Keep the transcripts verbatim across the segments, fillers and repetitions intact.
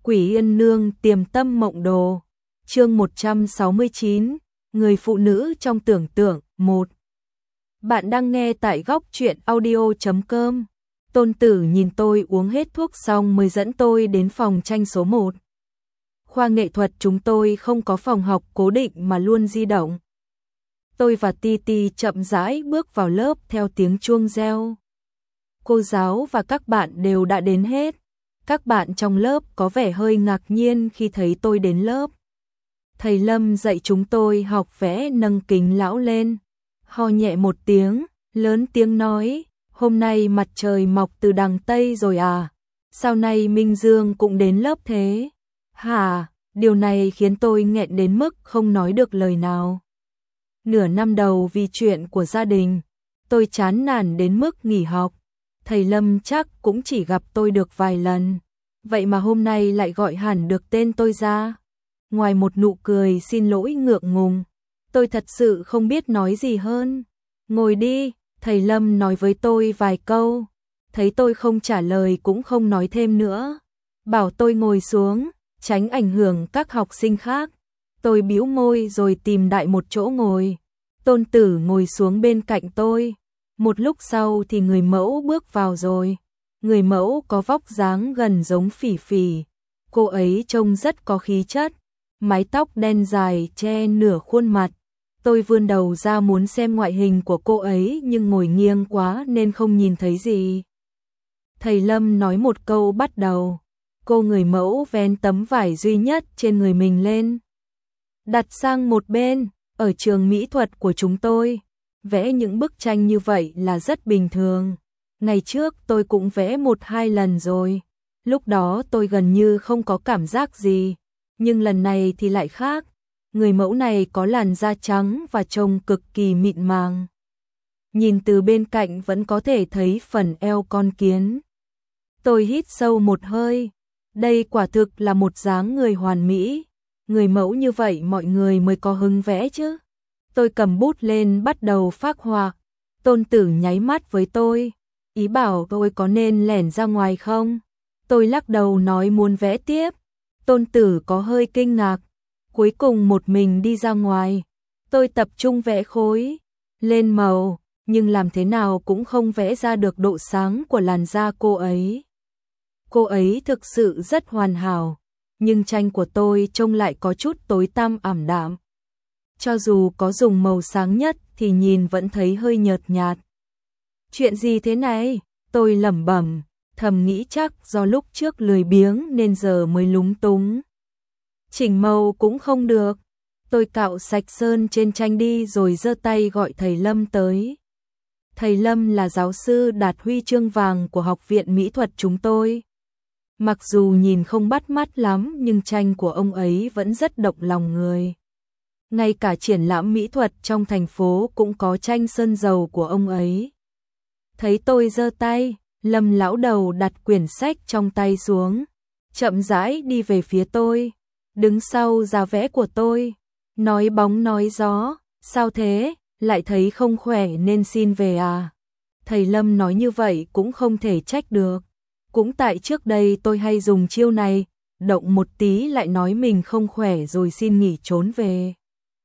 Quỷ Yên Nương Tiềm Tâm Mộng Đồ. Chương một trăm sáu mươi chín, người phụ nữ trong tưởng tượng. Một. Bạn đang nghe tại góc truyện audio chấm com. Tôn Tử nhìn tôi uống hết thuốc xong mới dẫn tôi đến phòng tranh số một. Khoa nghệ thuật chúng tôi không có phòng học cố định mà luôn di động. Tôi và Titi chậm rãi bước vào lớp theo tiếng chuông reo. Cô giáo và các bạn đều đã đến hết. Các bạn trong lớp có vẻ hơi ngạc nhiên khi thấy tôi đến lớp. Thầy Lâm dạy chúng tôi học vẽ nâng kính lão lên. Ho nhẹ một tiếng, lớn tiếng nói, hôm nay mặt trời mọc từ đằng Tây rồi à? Sao nay Minh Dương cũng đến lớp thế? Hả? Điều này khiến tôi nghẹn đến mức không nói được lời nào. Nửa năm đầu vì chuyện của gia đình, tôi chán nản đến mức nghỉ học. Thầy Lâm chắc cũng chỉ gặp tôi được vài lần. Vậy mà hôm nay lại gọi hẳn được tên tôi ra. Ngoài một nụ cười xin lỗi ngượng ngùng, tôi thật sự không biết nói gì hơn. Ngồi đi, thầy Lâm nói với tôi vài câu. Thấy tôi không trả lời cũng không nói thêm nữa. Bảo tôi ngồi xuống, tránh ảnh hưởng các học sinh khác. Tôi bĩu môi rồi tìm đại một chỗ ngồi. Tôn Tử ngồi xuống bên cạnh tôi. Một lúc sau thì người mẫu bước vào rồi. Người mẫu có vóc dáng gần giống Phỉ Phỉ. Cô ấy trông rất có khí chất. Mái tóc đen dài che nửa khuôn mặt. Tôi vươn đầu ra muốn xem ngoại hình của cô ấy nhưng ngồi nghiêng quá nên không nhìn thấy gì. Thầy Lâm nói một câu bắt đầu. Cô người mẫu vén tấm vải duy nhất trên người mình lên. Đặt sang một bên, ở trường mỹ thuật của chúng tôi, vẽ những bức tranh như vậy là rất bình thường. Ngày trước tôi cũng vẽ một hai lần rồi. Lúc đó tôi gần như không có cảm giác gì. Nhưng lần này thì lại khác. Người mẫu này có làn da trắng và trông cực kỳ mịn màng. Nhìn từ bên cạnh vẫn có thể thấy phần eo con kiến. Tôi hít sâu một hơi. Đây quả thực là một dáng người hoàn mỹ. Người mẫu như vậy mọi người mới có hứng vẽ chứ. Tôi cầm bút lên bắt đầu phác họa. Tôn Tử nháy mắt với tôi. Ý bảo tôi có nên lẻn ra ngoài không? Tôi lắc đầu nói muốn vẽ tiếp. Tôn Tử có hơi kinh ngạc. Cuối cùng một mình đi ra ngoài. Tôi tập trung vẽ khối, lên màu, nhưng làm thế nào cũng không vẽ ra được độ sáng của làn da cô ấy. Cô ấy thực sự rất hoàn hảo, nhưng tranh của tôi trông lại có chút tối tăm ảm đạm. Cho dù có dùng màu sáng nhất thì nhìn vẫn thấy hơi nhợt nhạt. Chuyện gì thế này? Tôi lẩm bẩm, thầm nghĩ chắc do lúc trước lười biếng nên giờ mới lúng túng. Chỉnh màu cũng không được. Tôi cạo sạch sơn trên tranh đi rồi giơ tay gọi thầy Lâm tới. Thầy Lâm là giáo sư đạt huy chương vàng của Học viện Mỹ thuật chúng tôi. Mặc dù nhìn không bắt mắt lắm nhưng tranh của ông ấy vẫn rất động lòng người. Ngay cả triển lãm mỹ thuật trong thành phố cũng có tranh sơn dầu của ông ấy. Thấy tôi giơ tay, Lâm lão đầu đặt quyển sách trong tay xuống, chậm rãi đi về phía tôi, đứng sau giá vẽ của tôi, nói bóng nói gió, sao thế, lại thấy không khỏe nên xin về à? Thầy Lâm nói như vậy cũng không thể trách được. Cũng tại trước đây tôi hay dùng chiêu này, động một tí lại nói mình không khỏe rồi xin nghỉ trốn về.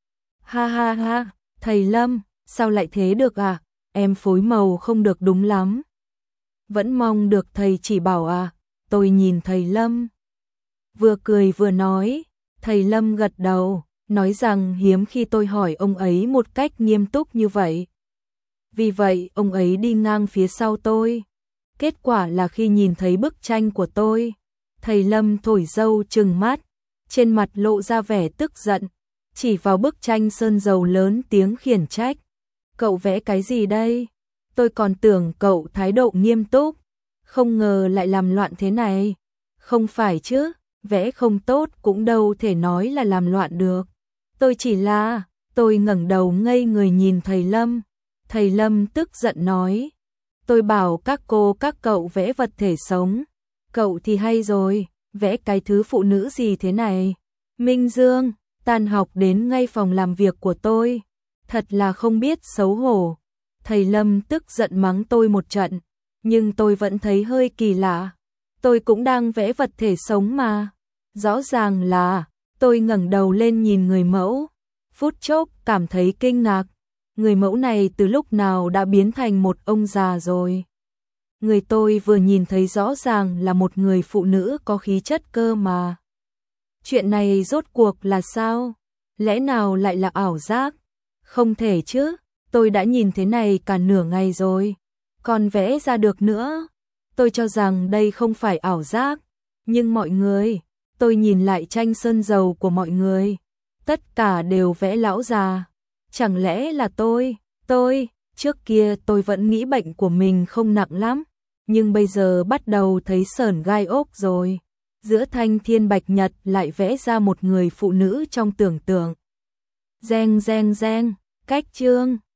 Ha ha ha, thầy Lâm, sao lại thế được à? Em phối màu không được đúng lắm. Vẫn mong được thầy chỉ bảo à? Tôi nhìn thầy Lâm. Vừa cười vừa nói, thầy Lâm gật đầu, nói rằng hiếm khi tôi hỏi ông ấy một cách nghiêm túc như vậy. Vì vậy, ông ấy đi ngang phía sau tôi. Kết quả là khi nhìn thấy bức tranh của tôi, thầy Lâm thổi râu trừng mắt, trên mặt lộ ra vẻ tức giận, chỉ vào bức tranh sơn dầu lớn tiếng khiển trách. Cậu vẽ cái gì đây? Tôi còn tưởng cậu thái độ nghiêm túc, không ngờ lại làm loạn thế này. Không phải chứ, vẽ không tốt cũng đâu thể nói là làm loạn được. Tôi chỉ là, tôi ngẩng đầu ngây người nhìn thầy Lâm. Thầy Lâm tức giận nói, tôi bảo các cô các cậu vẽ vật thể sống. Cậu thì hay rồi, vẽ cái thứ phụ nữ gì thế này? Minh Dương, tan học đến ngay phòng làm việc của tôi. Thật là không biết xấu hổ. Thầy Lâm tức giận mắng tôi một trận, nhưng tôi vẫn thấy hơi kỳ lạ. Tôi cũng đang vẽ vật thể sống mà. Rõ ràng là, tôi ngẩng đầu lên nhìn người mẫu, phút chốc cảm thấy kinh ngạc, người mẫu này từ lúc nào đã biến thành một ông già rồi. Người tôi vừa nhìn thấy rõ ràng là một người phụ nữ có khí chất cơ mà. Chuyện này rốt cuộc là sao? Lẽ nào lại là ảo giác? Không thể chứ, tôi đã nhìn thế này cả nửa ngày rồi, còn vẽ ra được nữa. Tôi cho rằng đây không phải ảo giác, nhưng mọi người, tôi nhìn lại tranh sơn dầu của mọi người, tất cả đều vẽ lão già. Chẳng lẽ là tôi, tôi, trước kia tôi vẫn nghĩ bệnh của mình không nặng lắm, nhưng bây giờ bắt đầu thấy sởn gai ốc rồi. Giữa thanh thiên bạch nhật lại vẽ ra một người phụ nữ trong tưởng tượng. Reng reng reng, cách chương.